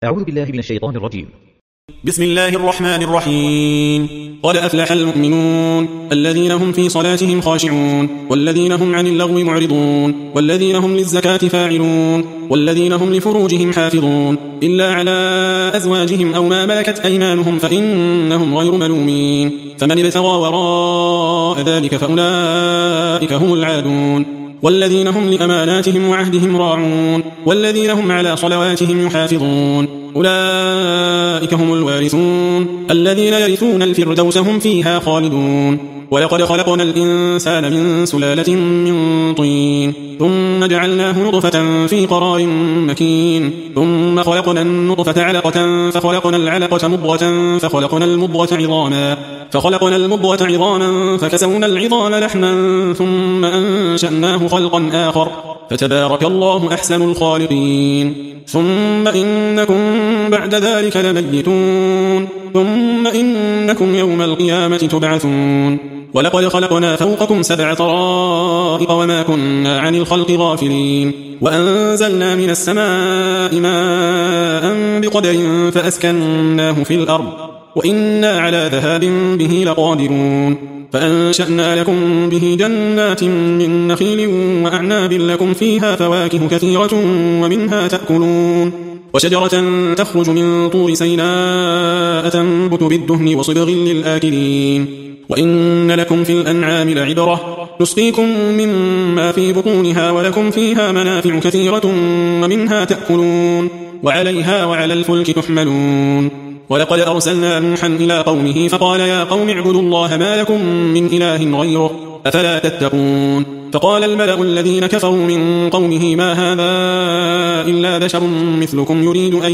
أعوذ بالله من الشيطان الرجيم. بسم الله الرحمن الرحيم. قد أفلح المؤمنون الذين هم في صلاتهم خاشعون والذين هم عن اللغو معرضون والذين هم للزكاة فاعلون والذين هم لفروجهم حافظون إلا على أزواجهم أو ما ملكت أيمانهم فإنهم غير ملومين فمن ابتغى وراء ذلك فأولئك هم العادون والذين هم لأماناتهم وعهدهم راعون والذين هم على صلواتهم يحافظون أولئك هم الوارثون الذين يرثون الفردوس هم فيها خالدون. ولقد خلقنا الإنسان من سلالة من طين ثم جعلناه نطفة في قرار مكين ثم خلقنا النطفة علقة فخلقنا العلقة مضغة فخلقنا المضغة عظاما فكسونا العظام لحما ثم أنشأناه خلقا آخر فتبارك الله أحسن الخالقين. ثم إنكم بعد ذلك لميتون ثم إنكم يوم القيامة تبعثون. ولقد خلقنا فوقكم 7 طرائق وما كنا عن الخلق غافلين وأنزلنا من السماء ماء بقدر فأسكناه في الأرض وإنا على ذهاب به لقادرون فأنشأنا لكم به جنات من نخيل وأعناب لكم فيها فواكه كثيرة ومنها تأكلون وشجرة تخرج من طور سيناء تنبت بالدهن وصبغ للآكلين وإن لكم في الأنعام لعبرة نسقيكم مما في بطونها ولكم فيها منافع كثيرة ومنها تأكلون وعليها وعلى الفلك تحملون. ولقد أرسلنا نوحا إلى قومه فقال يا قوم اعبدوا الله ما لكم من إله غيره أفلا تتقون. فقال الملأ الذين كفروا من قومه ما هذا إلا بشر مثلكم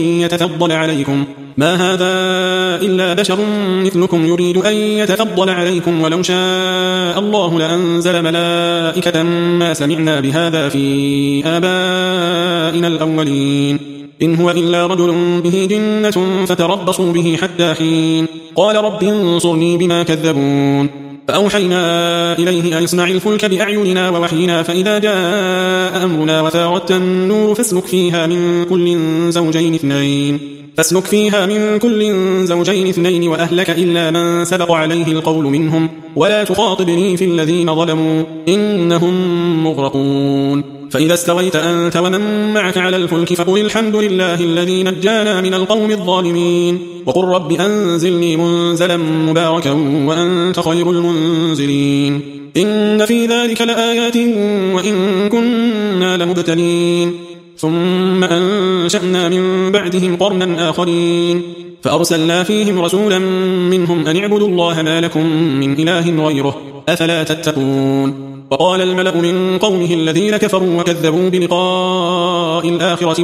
يريد أن يتفضل عليكم ولو شاء الله لأنزل ملائكة ما سمعنا بهذا في آبائنا الأولين إن هو إلا رجل به جنة فتربصوا به حتى حين قال رب انصرني بما كذبون. فأوحينا إليه أن يصنع الفلك بأعيننا ووحينا فإذا جاء أمرنا وفارت النور فاسلك فيها من كل زوجين اثنين وأهلك إلا من سبق عليه القول منهم ولا تخاطبني في الذين ظلموا إنهم مغرقون. فإذا استويت أنت ومن معك على الفلك فقل الحمد لله الذي نجانا من القوم الظالمين وقل رب أنزلني منزلا مباركا وأنت خير المنزلين إن في ذلك لآيات وإن كنا لمبتلين. ثم أنشأنا من بعدهم قرنا آخرين فأرسلنا فيهم رسولا منهم أن اعبدوا الله ما لكم من إله غيره أفلا تتقون. وقال الملأ من قومه الذين كفروا وكذبوا بلقاء الآخرة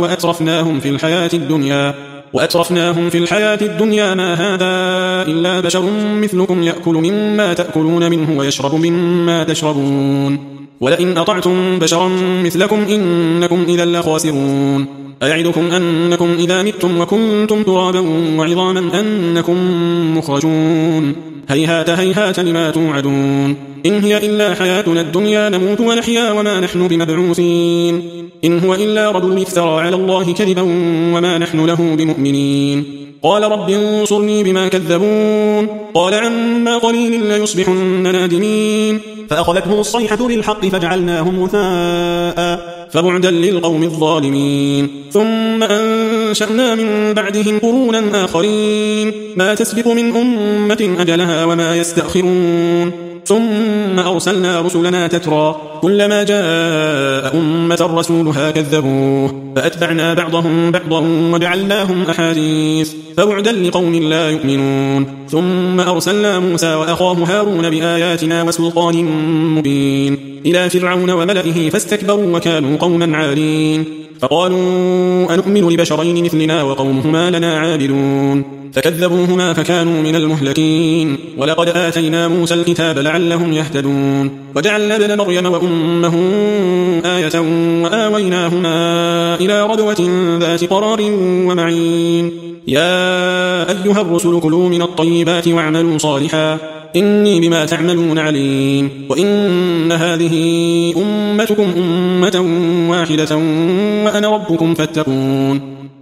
وأترفناهم في الحياة الدنيا ما هذا إلا بشر مثلكم يأكل مما تأكلون منه ويشرب مما تشربون ولئن أطعتم بشرا مثلكم إنكم إذا لخاسرون. أيعدكم أنكم إذا متم وكنتم ترابا وعظاما أنكم مخرجون هيهات هيهات لما توعدون إن هي إلا حياتنا الدنيا نموت ونحيا وما نحن بمبعوثين إن هو إلا رجل افترى على الله كذبا وما نحن له بمؤمنين. قال رب انصرني بما كذبون قال عما قليل ليصبحن نادمين فأخذتهم الصيحة بالحق فجعلناهم غثاء فبعدا للقوم الظالمين. ثم أنشأنا من بعدهم قرونا آخرين ما تسبق من أمة أجلها وما يستأخرون ثم أرسلنا رسلنا تترى كلما جاء أمة رسولها كذبوه فأتبعنا بعضهم بعضا وجعلناهم أحاديث فبعدا لقوم لا يؤمنون. ثم أرسلنا موسى وأخاه هارون بآياتنا وسلطان مبين إلى فرعون وملئه فاستكبروا وكانوا قوما عالين فقالوا أنؤمن لبشرين مثلنا وقومهما لنا عابدون فكذبوهما فكانوا من المهلكين. ولقد آتينا موسى الكتاب لعلهم يهتدون وجعلنا ابن مريم وأمه آية وآويناهما إلى ربوة ذات قرار ومعين. يا أيها الرسل كلوا من الطيبات واعملوا صالحا إني بما تعملون عليم وإن هذه أمتكم أمة واحدة وأنا ربكم فاتقون.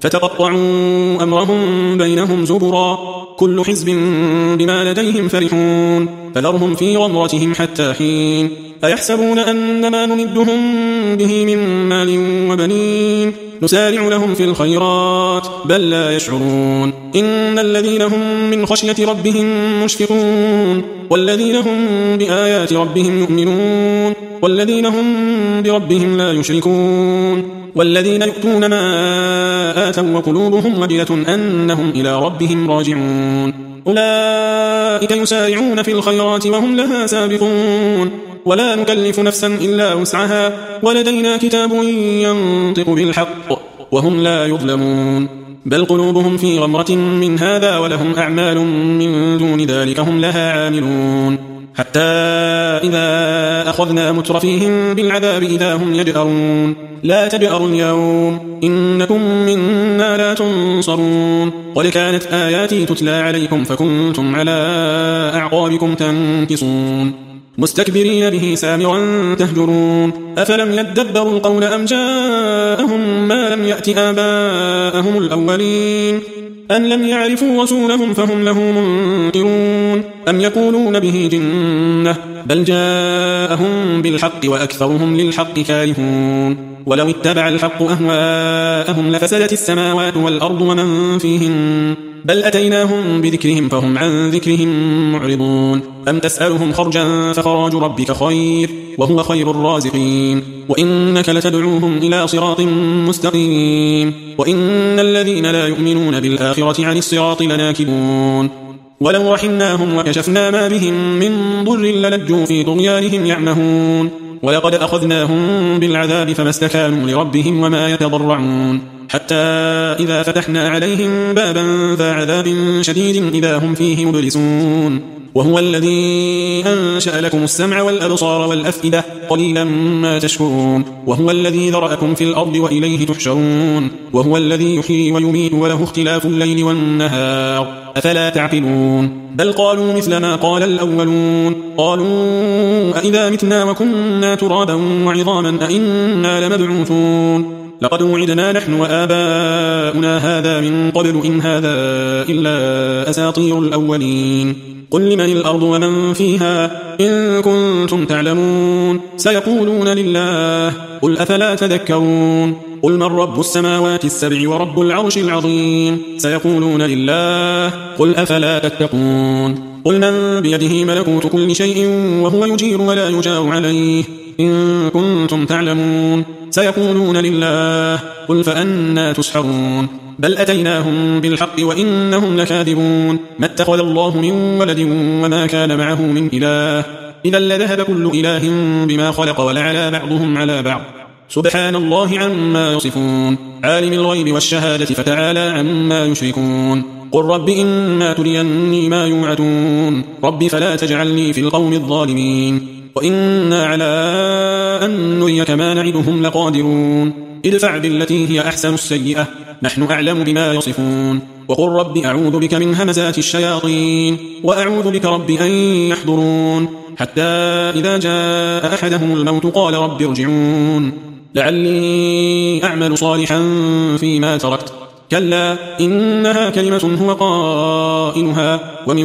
فتقطعوا أمرهم بينهم زبرا كل حزب بما لديهم فرحون فذرهم في غمرتهم حتى حين أيحسبون أن ما نمدهم به من مال وبنين نسارع لهم في الخيرات بل لا يشعرون إن الذين هم من خشية ربهم مشفقون والذين هم بآيات ربهم يؤمنون والذين هم بربهم لا يشركون والذين يؤتون ما آتوا وقلوبهم وجلة أنهم إلى ربهم راجعون أولئك يسارعون في الخيرات وهم لها سابقون ولا نكلف نفسا إلا وسعها ولدينا كتاب ينطق بالحق وهم لا يظلمون بل قلوبهم في غمرة من هذا ولهم أعمال من دون ذلك هم لها عاملون حتى إذا أخذنا مترفيهم بالعذاب إذا هم يجأرون لا تجأروا اليوم إنكم منا لا تنصرون قد كانت آياتي تتلى عليكم فكنتم على أعقابكم تنكصون مستكبرين به سامرا تهجرون أفلم يدبروا القول أم جاءهم ما لم يأت آباءهم الأولين أن لم يعرفوا رسولهم فهم له منكرون أم يقولون به جنة بل جاءهم بالحق وأكثرهم للحق كارهون ولو اتبع الحق أهواءهم لفسدت السماوات والأرض ومن فيهن بل أتيناهم بذكرهم فهم عن ذكرهم معرضون أم تسألهم خرجا فخراج ربك خير وهو خير الرازقين وإنك لتدعوهم إلى صراط مستقيم وإن الذين لا يؤمنون بالآخرة عن الصراط لناكبون ولو رحمناهم وكشفنا ما بهم من ضر للجوا في طغيانهم يعمهون ولقد أخذناهم بالعذاب فما استكانوا لربهم وما يتضرعون حتى إذا فتحنا عليهم بابا ذا عذاب شديد إذا هم فيه مبلسون وهو الذي أنشأ لكم السمع والأبصار والأفئدة قليلا ما تشكرون وهو الذي ذرأكم في الأرض وإليه تحشرون وهو الذي يحيي ويميت وله اختلاف الليل والنهار أفلا تعقلون بل قالوا مثل ما قال الأولون قالوا أئذا متنا وكنا ترابا وعظاما أئنا لمبعوثون لقد وعدنا نحن وآباؤنا هذا من قبل إن هذا إلا أساطير الأولين قل لمن الأرض ومن فيها إن كنتم تعلمون سيقولون لله قل أفلا تذكرون قل من رب السماوات السبع ورب العرش العظيم سيقولون لله قل أفلا تتقون قل من بيده ملكوت كل شيء وهو يجير ولا يجار عليه إن كنتم تعلمون سيقولون لله قل فأنا تسحرون بل أتيناهم بالحق وإنهم لكاذبون ما اتخذ الله من ولد وما كان معه من إله إذا لذهب كل إله بما خلق ولعلى بعضهم على بعض سبحان الله عما يصفون عالم الغيب والشهادة فتعالى عما يشركون قل رب إما تريني ما يوعدون رب فلا تجعلني في القوم الظالمين وإنا على أن نريك ما نعدهم لقادرون ادفع بالتي هي أحسن السيئة نحن أعلم بما يصفون وقل رب أعوذ بك من همزات الشياطين وأعوذ بك رب أن يحضرون حتى إذا جاء أحدهم الموت قال رب ارجعون لعلي أعمل صالحا فيما تركت كلا إنها كلمة هو قائلها ومن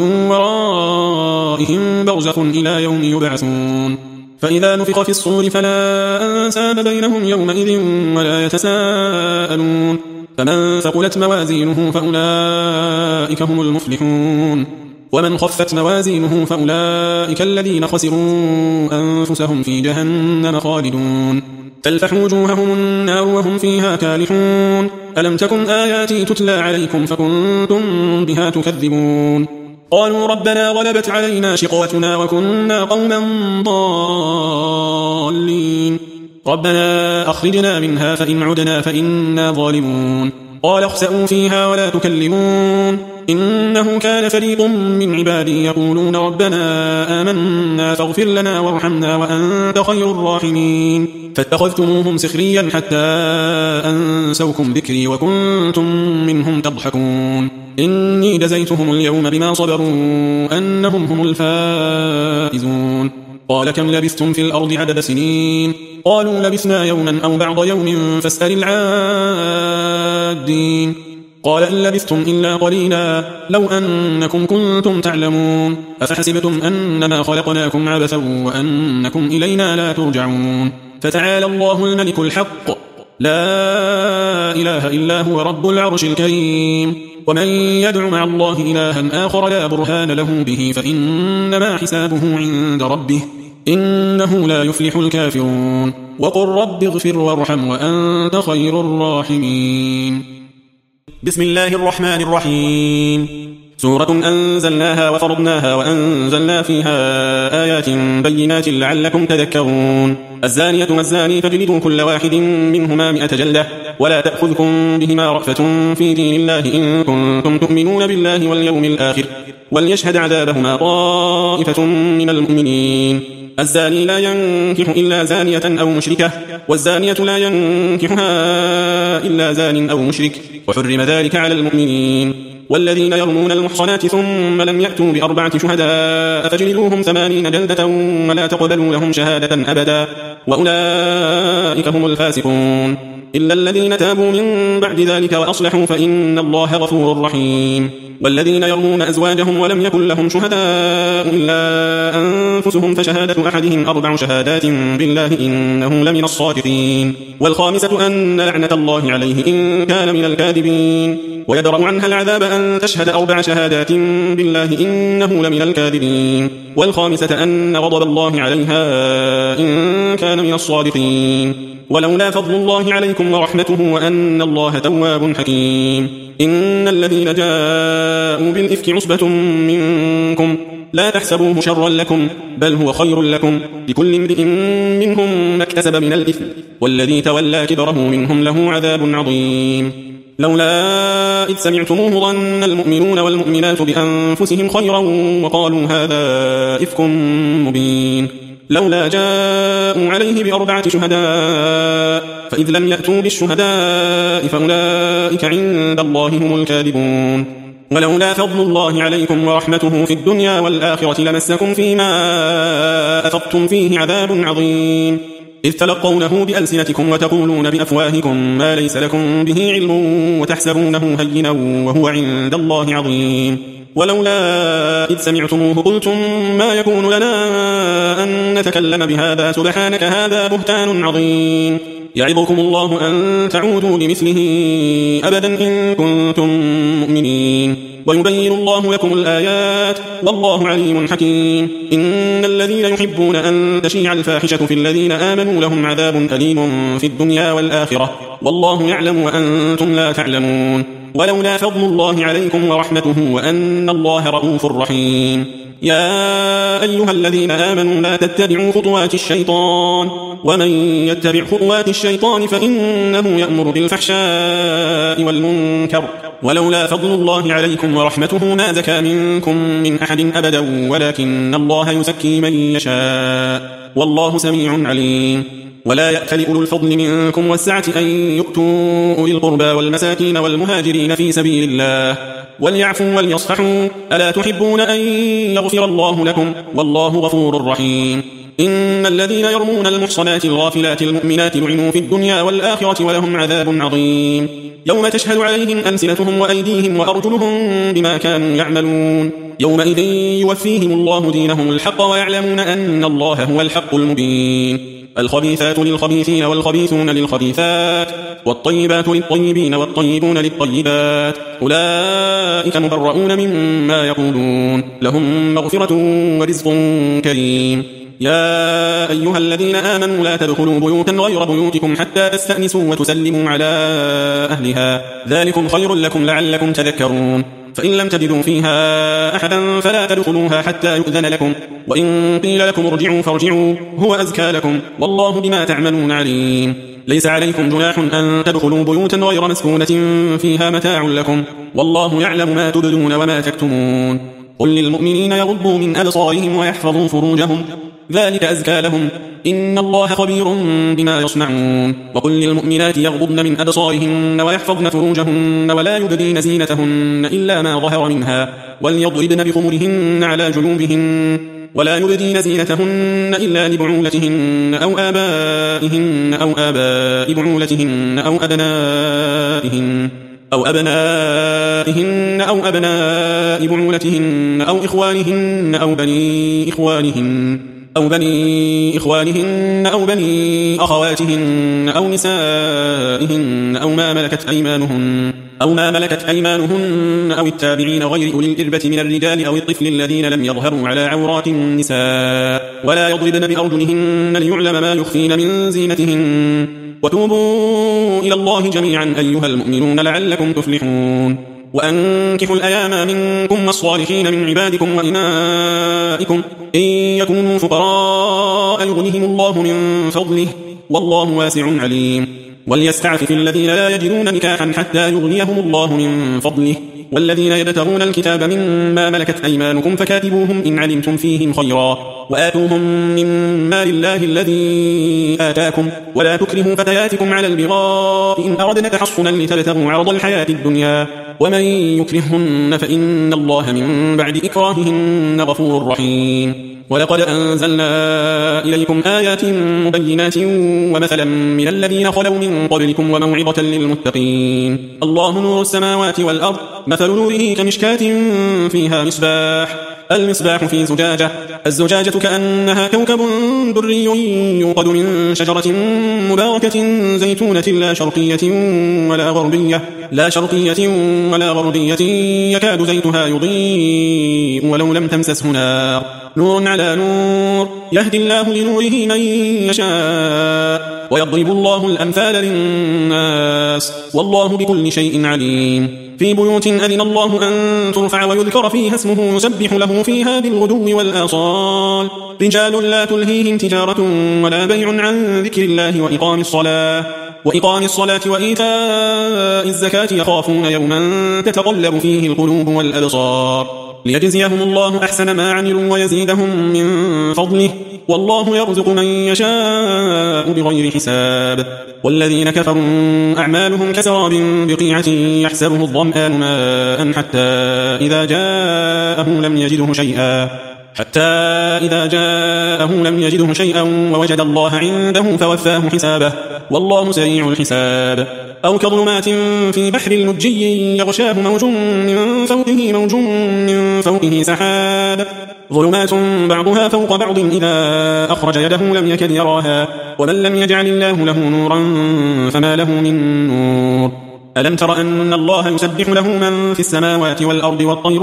ورائهم برزخ إلى يوم يبعثون فإذا نفخ في الصور فلا أنساب بينهم يومئذ ولا يتساءلون فمن ثقلت موازينه فأولئك هم المفلحون ومن خفت موازينه فأولئك الذين خسروا أنفسهم في جهنم خالدون تلفح وجوههم النار وهم فيها كالحون ألم تكن آياتي تتلى عليكم فكنتم بها تكذبون قالوا ربنا غلبت علينا شقوتنا وكنا قوما ضالين ربنا أخرجنا منها فإن عدنا فإنا ظالمون قال اخسئوا فيها ولا تكلمون إنه كان فريق من عبادي يقولون ربنا آمنا فاغفر لنا وارحمنا وأنت خير الراحمين فاتخذتموهم سخريا حتى أنسوكم ذكري وكنتم منهم تضحكون إني جزيتهم اليوم بما صبروا أنهم هم الفائزون قال كم لبثتم في الأرض عدد سنين قالوا لبثنا يوما أو بعض يوم فاسأل العادين قال إن لبثتم إلا قليلا لو أنكم كنتم تعلمون أفحسبتم أنما خلقناكم عبثا وأنكم إلينا لا ترجعون فتعالى الله الملك الحق لا إله إلا هو رب العرش الكريم ومن يدع مع الله إلها آخر لا برهان له به فإنما حسابه عند ربه إنه لا يفلح الكافرون وقل رب اغفر وارحم وأنت خير الراحمين. بسم الله الرحمن الرحيم. سورة أنزلناها وفرضناها وأنزلنا فيها آيات بينات لعلكم تذكرون. الزانية والزاني فاجلدوا كل واحد منهما 100 جلدة ولا تأخذكم بهما رأفة في دين الله إن كنتم تؤمنون بالله واليوم الآخر وليشهد عذابهما طائفة من المؤمنين. الزاني لا ينكح إلا زانية أو مشركة والزانية لا ينكحها إلا زان أو مشرك وحرم ذلك على المؤمنين. والذين يرمون المحصنات ثم لم يأتوا ب4 شهداء فاجلدوهم 80 جلدة ولا تقبلوا لهم شهادة أبدا وأولئك هم الفاسقون إلا الذين تابوا من بعد ذلك وأصلحوا فإن الله غفور رحيم. والذين يرمون أزواجهم ولم يكن لهم شهداء إلا أنفسهم فشهادة أحدهم 4 شهادات بالله إنه لمن الصادقين. والخامسة أن لعنة الله عليه إن كان من الكاذبين ويدرأ عنها العذاب أن تشهد 4 شهادات بالله إنه لمن الكاذبين. والخامسة أن غضب الله عليها إن كان من الصادقين. ولولا فضل الله عليكم ورحمته وأن الله تواب حكيم. إن الذين جاءوا بالإفك عصبة منكم لا تحسبوه شرا لكم بل هو خير لكم لكل امرئ منهم ما اكتسب من الإثم والذي تولى كبره منهم له عذاب عظيم. لولا إذ سمعتموه ظن المؤمنون والمؤمنات بأنفسهم خيرا وقالوا هذا إفك مبين. لولا جاءوا عليه ب4 شهداء فإذ لم يأتوا بالشهداء فأولئك عند الله هم الكاذبون. ولولا فضل الله عليكم ورحمته في الدنيا والآخرة لمسكم فيما أفضتم فيه عذاب عظيم إذ تلقونه بألسنتكم وتقولون بأفواهكم ما ليس لكم به علم وتحسبونه هينا وهو عند الله عظيم. ولولا إذ سمعتموه قلتم ما يكون لنا أن نتكلم بهذا سبحانك هذا بهتان عظيم. يعظكم الله أن تعودوا لمثله أبدا إن كنتم مؤمنين ويبين الله لكم الآيات والله عليم حكيم. إن الذين يحبون أن تشيع الفاحشة في الذين آمنوا لهم عذاب أليم في الدنيا والآخرة والله يعلم وأنتم لا تعلمون. ولولا فضل الله عليكم ورحمته وأن الله رؤوف رحيم. يا أيها الذين آمنوا لا تتبعوا خطوات الشيطان ومن يتبع خطوات الشيطان فإنه يأمر بالفحشاء والمنكر ولولا فضل الله عليكم ورحمته ما زكى منكم من أحد أبدا ولكن الله يزكي من يشاء والله سميع عليم. ولا يأتل أولو الفضل منكم والسعة أن يؤتوا أولي القربى والمساكين والمهاجرين في سبيل الله وليعفوا وليصفحوا ألا تحبون أن يغفر الله لكم والله غفور رحيم. إن الذين يرمون المحصنات الغافلات المؤمنات لعنوا في الدنيا والآخرة ولهم عذاب عظيم يوم تشهد عليهم ألسنتهم وأيديهم وأرجلهم بما كانوا يعملون يومئذ يوفيهم الله دينهم الحق ويعلمون أن الله هو الحق المبين. الخبيثات للخبيثين والخبيثون للخبيثات والطيبات للطيبين والطيبون للطيبات أولئك مبرؤون مما يقولون لهم مغفرة ورزق كريم. يا أيها الذين آمنوا لا تدخلوا بيوتا غير بيوتكم حتى تستأنسوا وتسلموا على أهلها ذلكم خير لكم لعلكم تذكرون. فإن لم تجدوا فيها أحدا فلا تدخلوها حتى يؤذن لكم وإن قيل لكم ارجعوا فارجعوا هو أزكى لكم والله بما تعملون عليم. ليس عليكم جناح أن تدخلوا بيوتا غير مسكونة فيها متاع لكم والله يعلم ما تبدون وما تكتمون. قل للمؤمنين يغضوا من أبصارهم ويحفظوا فروجهم ذلك أزكى لهم إن الله خبير بما يصنعون. وقل للمؤمنات يغضضن من أبصارهن ويحفظن فروجهن ولا يبدين زينتهن إلا ما ظهر منها وليضربن بخمرهن على جنوبهن ولا يبدين زينتهن إلا لبعولتهن أو آبائهن أو آباء بعولتهن أو أبنائهن أو أبناء بعولتهن أو إخوانهن أو بني إخوانهن أو بني أخواتهن أو نسائهن أو ما ملكت أيمانهن أو التابعين غير أولي الإربة من الرجال أو الطفل الذين لم يظهروا على عورات النساء ولا يضربن بأرجلهن ليعلم ما يخفين من زينتهن وتوبوا إلى الله جميعا أيها المؤمنون لعلكم تفلحون وأنكحوا الأيام منكم والصالحين من عبادكم وإمائكم إن يكونوا فقراء يغنهم الله من فضله والله واسع عليم وليستعفف الذين لا يجدون نكاحا حتى يغنيهم الله من فضله والذين يبتغون الكتاب مما ملكت أيمانكم فكاتبوهم إن علمتم فيهم خيرا وآتوهم من مال الله الذي آتاكم ولا تكرهوا فتياتكم على البغاء إن أردنا تحصنا لتبتغوا عرض الحياة الدنيا ومن يكرهن فإن الله من بعد إكراههن غفور رحيم ولقد أنزلنا إليكم آيات مبينات ومثلا من الذين خلوا من قبلكم وموعظة للمتقين الله نور السماوات والأرض مثل نوره كمشكاة فيها المصباح في زجاجة الزجاجة كأنها كوكب دري يوقد من شجرة مباركة زيتونة لا شرقية ولا غربية يكاد زيتها يضيء ولو لم تمسسه نار نور على نور يهدي الله لنوره من يشاء ويضرب الله الأمثال للناس والله بكل شيء عليم في بيوت أذن الله أن ترفع ويذكر فيها اسمه يسبح له فيها بالغدو والآصال رجال لا تلهيهم تجارة ولا بيع عن ذكر الله وإقام الصلاة وإيتاء الزكاة يخافون يوما تتقلب فيه القلوب والأبصار ليجزيهم الله أحسن ما عملوا ويزيدهم من فضله والله يرزق من يشاء بغير حساب والذين كفروا أعمالهم كسراب بقيعة يحسبه الظمآن ماء حتى إذا جاءه لم يجده شيئا ووجد الله عنده فوفاه حسابه والله سريع الحساب أو كظلمات في بحر اللجي يغشاه موج من فوقه سحاب ظلمات بعضها فوق بعض إذا أخرج يده لم يكد يراها ومن لم يجعل الله له نورا فما له من نور ألم تر أن الله يسبح له من في السماوات والأرض والطير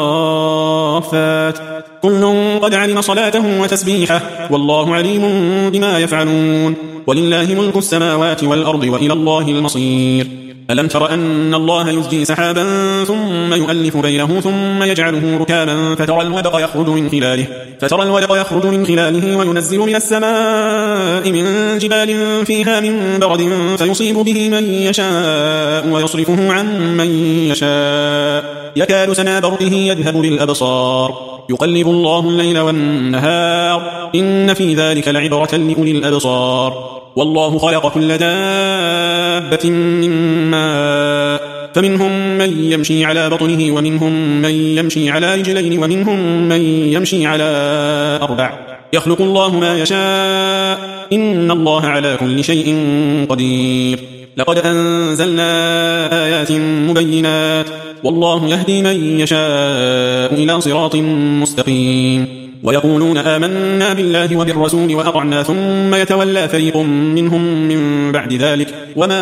صافات كل قد علم صلاته وتسبيحه والله عليم بما يفعلون ولله ملك السماوات والأرض وإلى الله المصير ألم تر أن الله يزجي سحابا ثم يؤلف بينه ثم يجعله ركاما فترى الودق يخرج من خلاله وينزل من السماء من جبال فيها من برد فيصيب به من يشاء ويصرفه عن من يشاء يكاد سنا برقه يذهب بالأبصار يقلب الله الليل والنهار إن في ذلك لعبرة لأولي الأبصار والله خلق كل دابة من ماء فمنهم من يمشي على بطنه ومنهم من يمشي على رجلين ومنهم من يمشي على 4 يخلق الله ما يشاء إن الله على كل شيء قدير لقد أنزلنا آيات مبينات والله يهدي من يشاء إلى صراط مستقيم ويقولون آمنا بالله وبالرسول وأطعنا ثم يتولى فريق منهم من بعد ذلك وما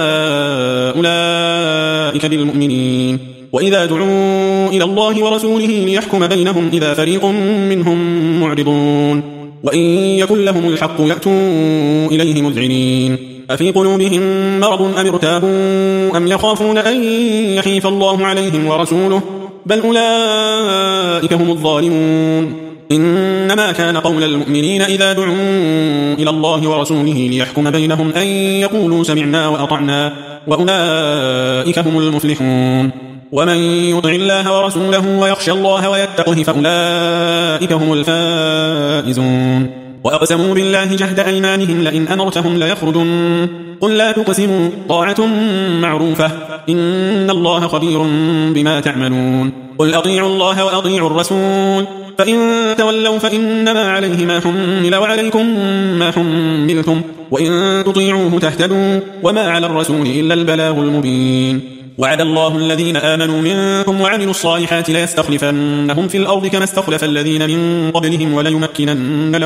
أولئك بالمؤمنين وإذا دعوا إلى الله ورسوله ليحكم بينهم إذا فريق منهم معرضون وإن يكن لهم الحق يأتوا إليه مذعنين أفي قلوبهم مرض أم ارتابوا أم يخافون أن يحيف الله عليهم ورسوله بل أولئك هم الظالمون إنما كان قول المؤمنين إذا دعوا إلى الله ورسوله ليحكم بينهم أن يقولوا سمعنا وأطعنا وأولئك هم المفلحون ومن يطع الله ورسوله ويخشى الله ويتقه فأولئك هم الفائزون وأقسموا بالله جهد أيمانهم لئن أمرتهم ليخرجن قل لا تقسموا طاعة معروفة إن الله خبير بما تعملون قل أطيعوا الله وأطيعوا الرسول فإن تولوا فإنما عليه ما حمل وعليكم ما حملتم وإن تطيعوه تهتدوا وما على الرسول إلا البلاغ المبين وعد الله الذين آمنوا منكم وعملوا الصالحات ليستخلفنهم في الأرض كما استخلف الذين من قبلهم وليمكنن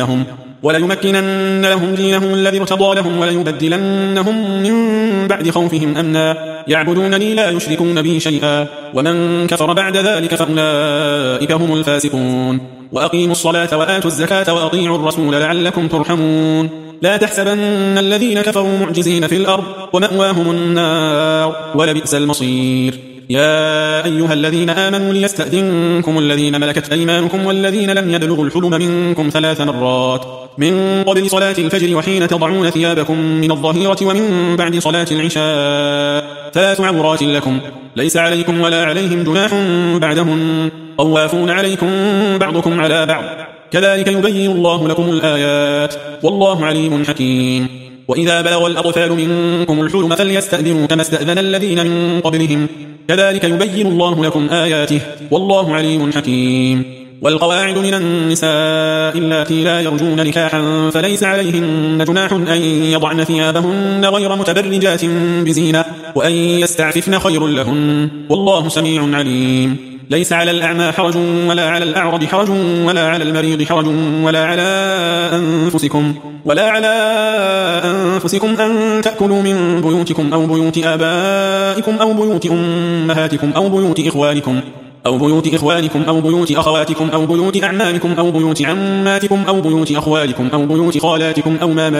لهم دينهم الذي ارتضى لهم وليبدلنهم من بعد خوفهم أمنا يعبدونني لا يشركون بي شيئا ومن كفر بعد ذلك فأولئك هم الفاسقون وأقيموا الصلاة وآتوا الزكاة وأطيعوا الرسول لعلكم ترحمون لا تحسبن الذين كفروا معجزين في الأرض ومأواهم النار ولبئس المصير يا أيها الذين آمنوا ليستأذنكم الذين ملكت أيمانكم والذين لم يبلغوا الحلم منكم 3 مرات من قبل صلاة الفجر وحين تضعون ثيابكم من الظهيرة ومن بعد صلاة العشاء 3 عورات لكم ليس عليكم ولا عليهم جناح بعدهن طوافون عليكم بعضكم على بعض كذلك يبين الله لكم الآيات والله عليم حكيم وإذا بلغ الأطفال منكم الحلم فليستأذنوا كما استأذن الذين من قبلهم كذلك يبين الله لكم آياته والله عليم حكيم والقواعد من النساء اللاتي لا يرجون نكاحا فليس عليهن جناح أن يضعن ثيابهن غير متبرجات بزينة وأن يستعففن خير لهن والله سميع عليم ليس على الأعمى حرج ولا على الأعرج حرج ولا على المريض حرج ولا على أنفسكم أن تأكلوا من بيوتكم أو بيوت آبائكم أو بيوت أمهاتكم أو بيوت إخوانكم أو بيوت أخواتكم أو بيوت أعمامكم أو بيوت عماتكم أو بيوت أخوالكم أو بيوت خالاتكم أو ما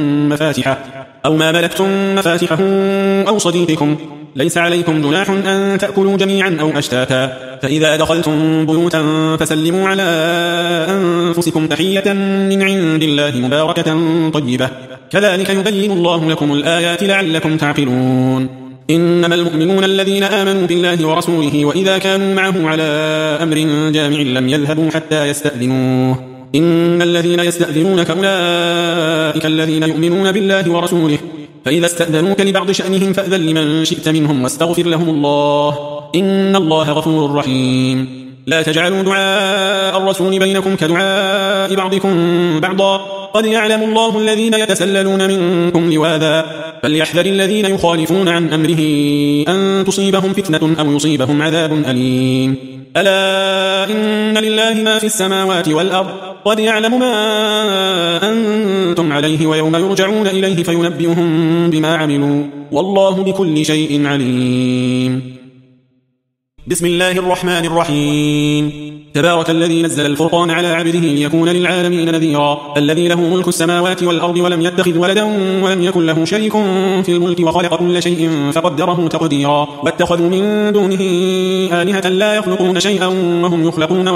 ملكتم مفاتحه أو صديقكم ليس عليكم جناح أن تأكلوا جميعا أو أشتاتا فإذا دخلتم بيوتا فسلموا على أنفسكم تحية من عند الله مباركة طيبة كذلك يبين الله لكم الآيات لعلكم تعقلون إنما المؤمنون الذين آمنوا بالله ورسوله وإذا كانوا معه على أمر جامع لم يذهبوا حتى يستأذنوه إن الذين يستأذنونك أولئك الذين يؤمنون بالله ورسوله فإذا استأذنوك لبعض شأنهم فأذن لمن شئت منهم واستغفر لهم الله إن الله غفور رحيم لا تجعلوا دعاء الرسول بينكم كدعاء بعضكم بعضا قد يعلم الله الذين يتسللون منكم لواذا فليحذر الذين يخالفون عن أمره أن تصيبهم فتنة أو يصيبهم عذاب أليم ألا إن لله ما في السماوات والأرض قد يعلم ما أنتم عليه ويوم يرجعون إليه فينبئهم بما عملوا والله بكل شيء عليم بسم الله الرحمن الرحيم تبارك الذي نزل الفرقان على عبده ليكون للعالمين نذيرا الذي له ملك السماوات والأرض ولم يتخذ ولدا ولم يكن له شريك في الملك وخلق كل شيء فقدره تقديرا واتخذوا من دونه آلهة لا يخلقون شيئا وهم يخلقون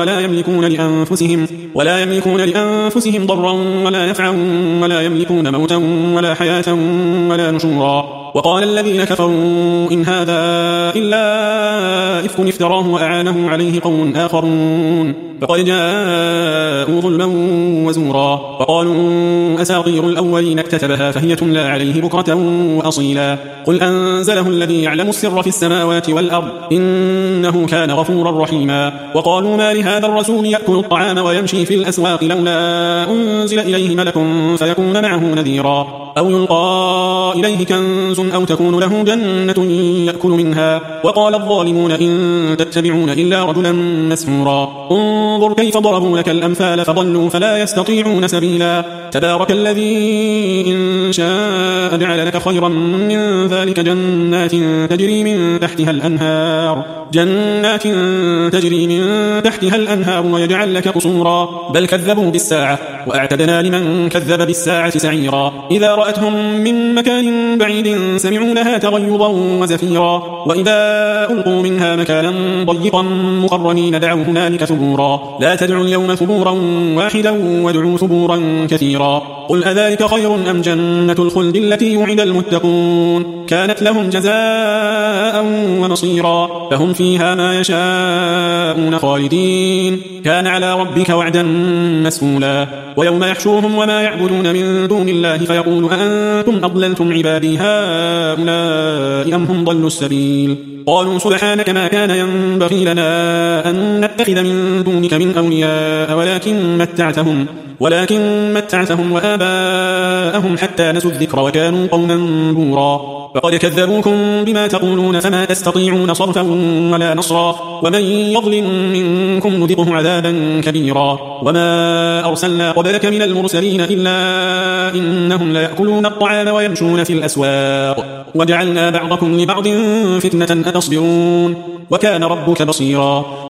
ولا يملكون لأنفسهم ضرا ولا نفعا ولا يملكون موتا ولا حياة ولا نشورا وقال الذين كفروا إن هذا إلا إفك افتراه وأعانه عليه قوم آخرون فقد جاءوا ظلما وزورا وقالوا أساطير الأولين اكتتبها فهي تملى عليه بكرة وأصيلا قل أنزله الذي يعلم السر في السماوات والأرض إنه كان غفورا رحيما وقالوا ما لهذا الرسول يأكل الطعام ويمشي في الأسواق لولا أنزل إليه ملك فيكون معه نذيرا أو يلقى إليه كنز أو تكون له جنة يأكل منها وقال الظالمون إن تتبعون إلا رجلا مسحورا انظر كيف ضربوا لك الأمثال فضلوا فلا يستطيعون سبيلا تبارك الذي إن شاء جعل لك خيرا من ذلك جنات تجري من تحتها الأنهار ويجعل لك قصورا بل كذبوا بالساعة وأعتدنا لمن كذب بالساعة سعيرا إذا رأتهم من مكان بعيد سمعوا لها تغيظا وزفيرا وإذا ألقوا منها مكانا ضيقا مقرنين دعوا هنالك ثبورا لا تدعوا اليوم ثبورا واحدا وادعوا ثبورا كثيرا قل أذلك خير أم جنة الخلد التي وعد المتقون كانت لهم جزاء ومصيرا فهم فيها ما يشاءون خالدين كان على ربك وعدا مسئولا ويوم يحشوهم وما يعبدون من دون الله فيقول أأنتم أضللتم عبادي هؤلاء أم هم ضلوا السبيل قالوا سبحانك ما كان ينبغي لنا أن نتخذ من دونك من أولياء ولكن متعتهم وآباءهم حتى نسوا الذكر وكانوا قوما بورا فقد كذبوكم بما تقولون فما تستطيعون صرفا ولا نصرا ومن يظلم منكم نذقه عذابا كبيرا وما أرسلنا قبلك من المرسلين إلا إنهم ليأكلون الطعام ويمشون في الأسواق وجعلنا بعضكم لبعض فتنة أتصبرون وكان ربك بصيرا